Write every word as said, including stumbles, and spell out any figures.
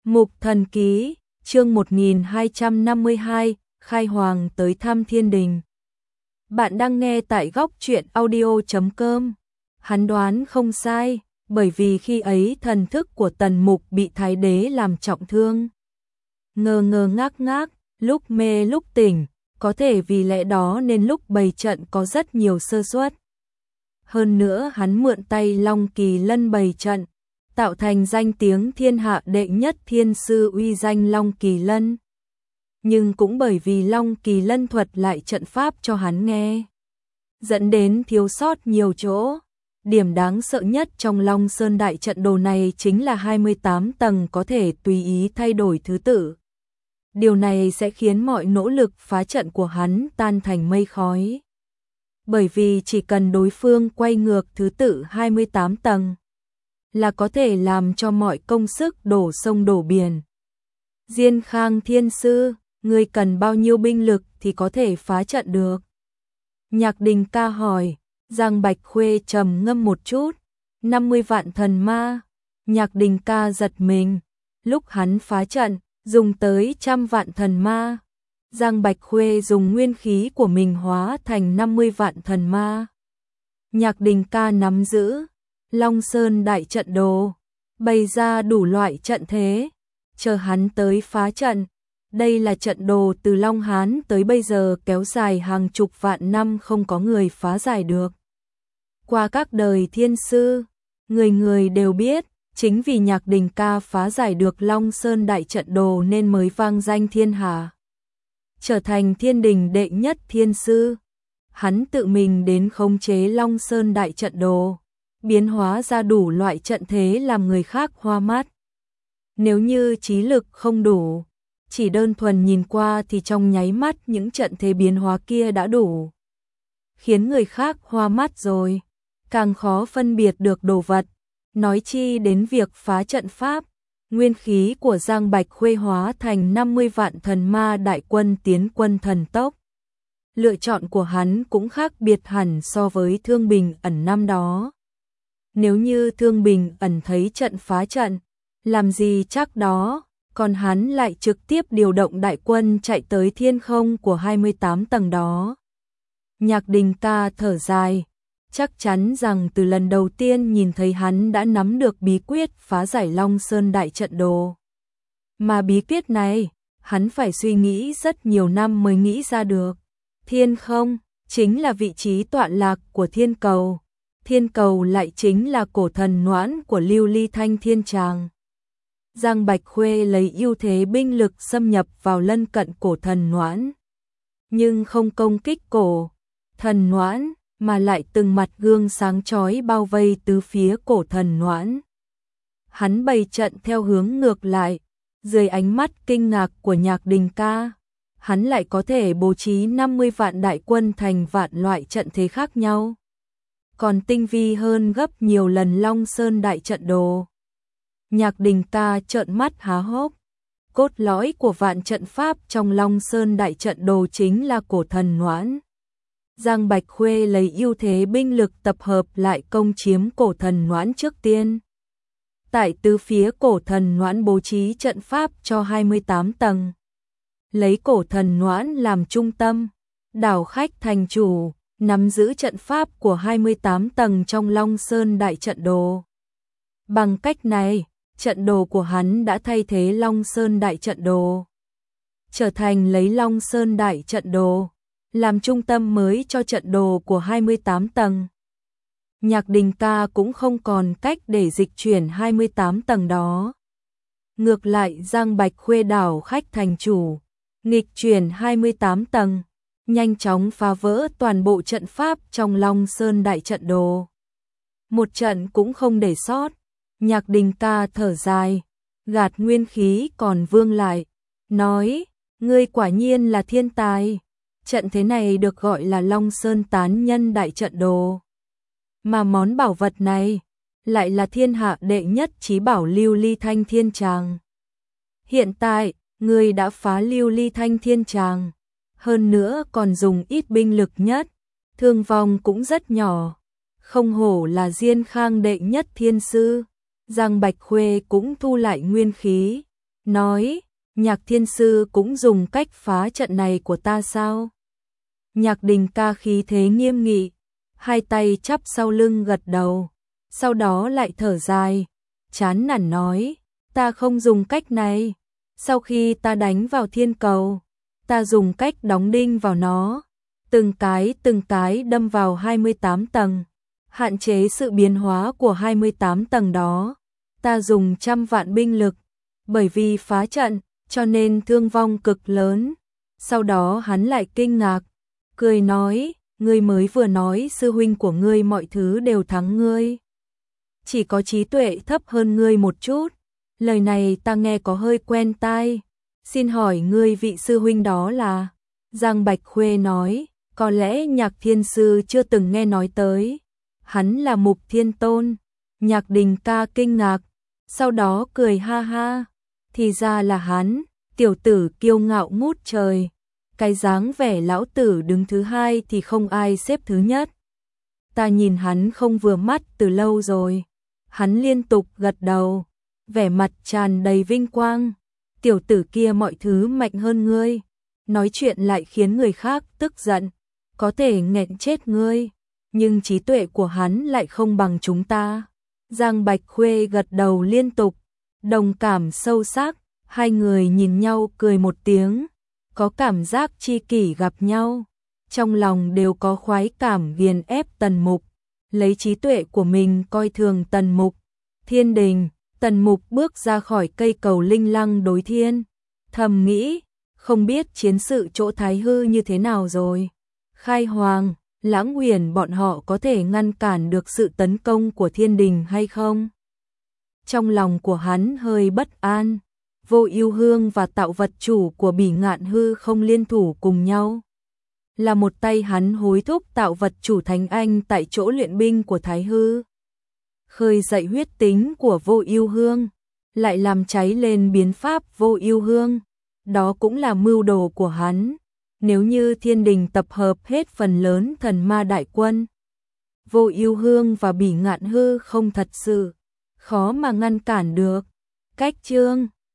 Mục Thần Ký, chương một nghìn hai trăm năm mươi hai, Khai Hoàng tới thăm Thiên Đình. Bạn đang nghe tại góc truyện audio chấm com. Hắn đoán không sai, bởi vì khi ấy thần thức của Tần Mục bị Thái Đế làm trọng thương. Ngơ ngơ ngác ngác, lúc mê lúc tỉnh, có thể vì lẽ đó nên lúc bày trận có rất nhiều sơ suất. Hơn nữa hắn mượn tay Long Kỳ Lân bày trận, tạo thành danh tiếng thiên hạ đệ nhất thiên sư uy danh Long Kỳ Lân. Nhưng cũng bởi vì Long Kỳ Lân thuật lại trận pháp cho hắn nghe, dẫn đến thiếu sót nhiều chỗ. Điểm đáng sợ nhất trong Long Sơn đại trận đồ này chính là hai mươi tám tầng có thể tùy ý thay đổi thứ tự. Điều này sẽ khiến mọi nỗ lực phá trận của hắn tan thành mây khói. Bởi vì chỉ cần đối phương quay ngược thứ tự hai mươi tám tầng là có thể làm cho mọi công sức đổ sông đổ biển. Diên Khang Thiên Sư, ngươi cần bao nhiêu binh lực thì có thể phá trận được? Nhạc Đình Ca hỏi. Giang Bạch Khuê trầm ngâm một chút. năm mươi vạn thần ma. Nhạc Đình Ca giật mình. Lúc hắn phá trận, dùng tới trăm vạn thần ma. Giang Bạch Khuê dùng nguyên khí của mình hóa thành năm mươi vạn thần ma. Nhạc Đình Ca nắm giữ Long Sơn đại trận đồ, bày ra đủ loại trận thế, chờ hắn tới phá trận. Đây là trận đồ từ Long Hán tới bây giờ kéo dài hàng chục vạn năm không có người phá giải được. Qua các đời thiên sư, người người đều biết, chính vì Nhạc Đình Ca phá giải được Long Sơn đại trận đồ nên mới vang danh thiên hạ, trở thành thiên đình đệ nhất thiên sư. Hắn tự mình đến khống chế Long Sơn đại trận đồ, biến hóa ra đủ loại trận thế làm người khác hoa mắt. Nếu như trí lực không đủ, chỉ đơn thuần nhìn qua thì trong nháy mắt những trận thế biến hóa kia đã đủ khiến người khác hoa mắt rồi, càng khó phân biệt được đồ vật, nói chi đến việc phá trận pháp. Nguyên khí của Giang Bạch Khuê hóa thành năm mươi vạn thần ma đại quân tiến quân thần tốc. Lựa chọn của hắn cũng khác biệt hẳn so với Thương Bình Ẩn năm đó. Nếu như Thương Bình Ẩn thấy trận phá trận, làm gì chắc đó, còn hắn lại trực tiếp điều động đại quân chạy tới thiên không của hai mươi tám tầng đó. Nhạc Đình Ca thở dài, chắc chắn rằng từ lần đầu tiên nhìn thấy hắn đã nắm được bí quyết phá giải Long Sơn đại trận đồ. Mà bí quyết này, hắn phải suy nghĩ rất nhiều năm mới nghĩ ra được. Thiên không chính là vị trí tọa lạc của thiên cầu, thiên cầu lại chính là cổ thần Noãn của Lưu Ly Thanh Thiên Tràng. Giang Bạch Khuê lấy ưu thế binh lực xâm nhập vào lân cận cổ thần Noãn, nhưng không công kích cổ thần Noãn, mà lại từng mặt gương sáng chói bao vây tứ phía cổ thần Noãn. Hắn bày trận theo hướng ngược lại, dưới ánh mắt kinh ngạc của Nhạc Đình Ca, hắn lại có thể bố trí năm mươi vạn đại quân thành vạn loại trận thế khác nhau, còn tinh vi hơn gấp nhiều lần Long Sơn đại trận đồ. Nhạc Đình Ca trợn mắt há hốc. Cốt lõi của vạn trận pháp trong Long Sơn đại trận đồ chính là cổ thần Noãn. Giang Bạch Khuê lấy ưu thế binh lực tập hợp lại công chiếm cổ thần Noãn trước tiên. Tại tứ phía cổ thần Noãn bố trí trận pháp cho hai mươi tám tầng. Lấy cổ thần Noãn làm trung tâm, đảo khách thành chủ, nắm giữ trận pháp của hai mươi tám tầng trong Long Sơn đại trận đồ. Bằng cách này, trận đồ của hắn đã thay thế Long Sơn đại trận đồ, trở thành lấy Long Sơn đại trận đồ làm trung tâm mới cho trận đồ của hai mươi tám tầng. Nhạc Đình Ca cũng không còn cách để dịch chuyển hai mươi tám tầng đó. Ngược lại Giang Bạch Khuê đảo khách thành chủ, nghịch chuyển hai mươi tám tầng, nhanh chóng phá vỡ toàn bộ trận pháp trong Long Sơn đại trận đồ. Một trận cũng không để sót. Nhạc Đình Ca thở dài, gạt nguyên khí còn vương lại, nói, ngươi quả nhiên là thiên tài. Trận thế này được gọi là Long Sơn tán nhân đại trận đồ. Mà món bảo vật này, lại là thiên hạ đệ nhất chí bảo Lưu Ly Thanh Thiên Tràng. Hiện tại, ngươi đã phá Lưu Ly Thanh Thiên Tràng, hơn nữa còn dùng ít binh lực nhất, thương vong cũng rất nhỏ. Không hổ là Diên Khang đệ nhất thiên sư. Giang Bạch Khuê cũng thu lại nguyên khí, nói, Nhạc thiên sư cũng dùng cách phá trận này của ta sao? Nhạc Đình ca khí thế nghiêm nghị, hai tay chắp sau lưng gật đầu, sau đó lại thở dài, chán nản nói, ta không dùng cách này, sau khi ta đánh vào thiên cầu, ta dùng cách đóng đinh vào nó, từng cái từng cái đâm vào hai mươi tám tầng, hạn chế sự biến hóa của hai mươi tám tầng đó, ta dùng trăm vạn binh lực, bởi vì phá trận, cho nên thương vong cực lớn. Sau đó hắn lại kinh ngạc, cười nói, ngươi mới vừa nói sư huynh của ngươi mọi thứ đều thắng ngươi. Chỉ có trí tuệ thấp hơn ngươi một chút, lời này ta nghe có hơi quen tai, xin hỏi ngươi vị sư huynh đó là? Giang Bạch Khuê nói, có lẽ Nhạc thiên sư chưa từng nghe nói tới, hắn là Mục Thiên Tôn. Nhạc Đình ca kinh ngạc, sau đó cười ha ha, thì ra là hắn, tiểu tử kiêu ngạo ngút trời, cái dáng vẻ lão tử đứng thứ hai thì không ai xếp thứ nhất. Ta nhìn hắn không vừa mắt từ lâu rồi. Hắn liên tục gật đầu, vẻ mặt tràn đầy vinh quang, tiểu tử kia mọi thứ mạnh hơn ngươi, nói chuyện lại khiến người khác tức giận, có thể nghẹn chết ngươi, nhưng trí tuệ của hắn lại không bằng chúng ta. Giang Bạch Khuê gật đầu liên tục, đồng cảm sâu sắc, hai người nhìn nhau cười một tiếng, có cảm giác tri kỷ gặp nhau, trong lòng đều có khoái cảm nghiền ép Tần Mục, lấy trí tuệ của mình coi thường Tần Mục. Thiên đình, Tần Mục bước ra khỏi cây cầu linh lăng đối thiên, thầm nghĩ, không biết chiến sự chỗ Thái Hư như thế nào rồi. Khai Hoàng, Lãng Uyển bọn họ có thể ngăn cản được sự tấn công của thiên đình hay không? Trong lòng của hắn hơi bất an, Vô Ưu Hương và tạo vật chủ của Bỉ Ngạn Hư không liên thủ cùng nhau. Là một tay hắn hối thúc tạo vật chủ Thánh Anh tại chỗ luyện binh của Thái Hư, khơi dậy huyết tính của Vô Ưu Hương, lại làm cháy lên biến pháp Vô Ưu Hương, đó cũng là mưu đồ của hắn. Nếu như thiên đình tập hợp hết phần lớn thần ma đại quân, Vô Ưu Hương và Bỉ Ngạn Hư không thật sự khó mà ngăn cản được. Cách chương